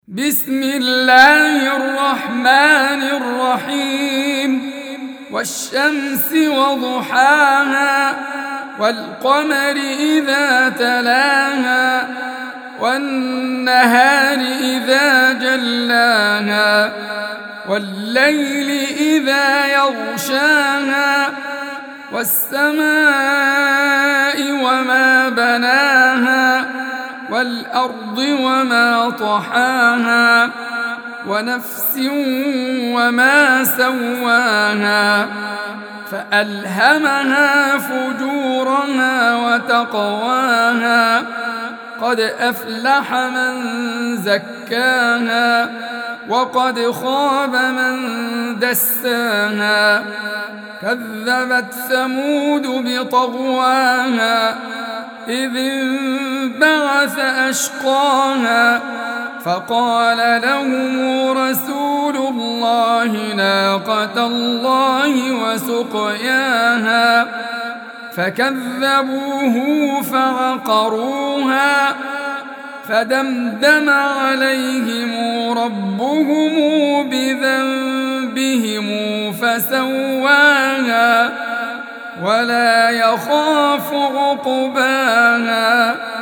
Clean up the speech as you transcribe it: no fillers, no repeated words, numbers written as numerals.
بسم الله الرحمن الرحيم والشمس وضحاها والقمر إذا تلاها والنهار إذا جلاها والليل إذا يغشاها والسماء وما بناها والأرض وما طحاها ونفس وما سواها فألهمها فجورها وتقواها قد أفلح من زكاها وقد خاب من دساها كذبت ثمود بطغواها إذ انبعث أشقاها فقال لهم رسول الله ناقة الله وسقياها فكذبوه فعقروها فدمدم عليهم ربهم بذنبهم فسواها ولا يخاف عقباها